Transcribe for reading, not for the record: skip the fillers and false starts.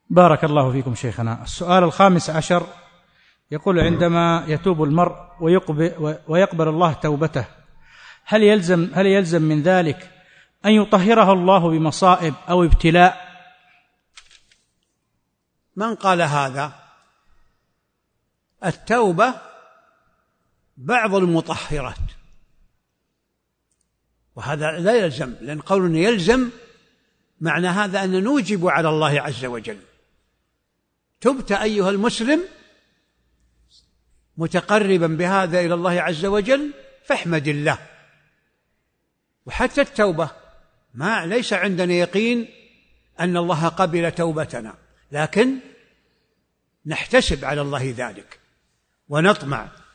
بارك الله فيكم شيخنا. السؤال الخامس عشر يقول: عندما يتوب المرء ويقبل الله توبته، هل يلزم من ذلك أن يطهره الله بمصائب أو ابتلاء؟ من قال هذا؟ التوبة بعض المطهرات، وهذا لا يلزم، لأن قولنا يلزم معنى هذا أن نوجب على الله عز وجل. تبت أيها المسلم متقربا بهذا إلى الله عز وجل فاحمد الله. وحتى التوبة ليس عندنا يقين أن الله قبل توبتنا، لكن نحتسب على الله ذلك ونطمع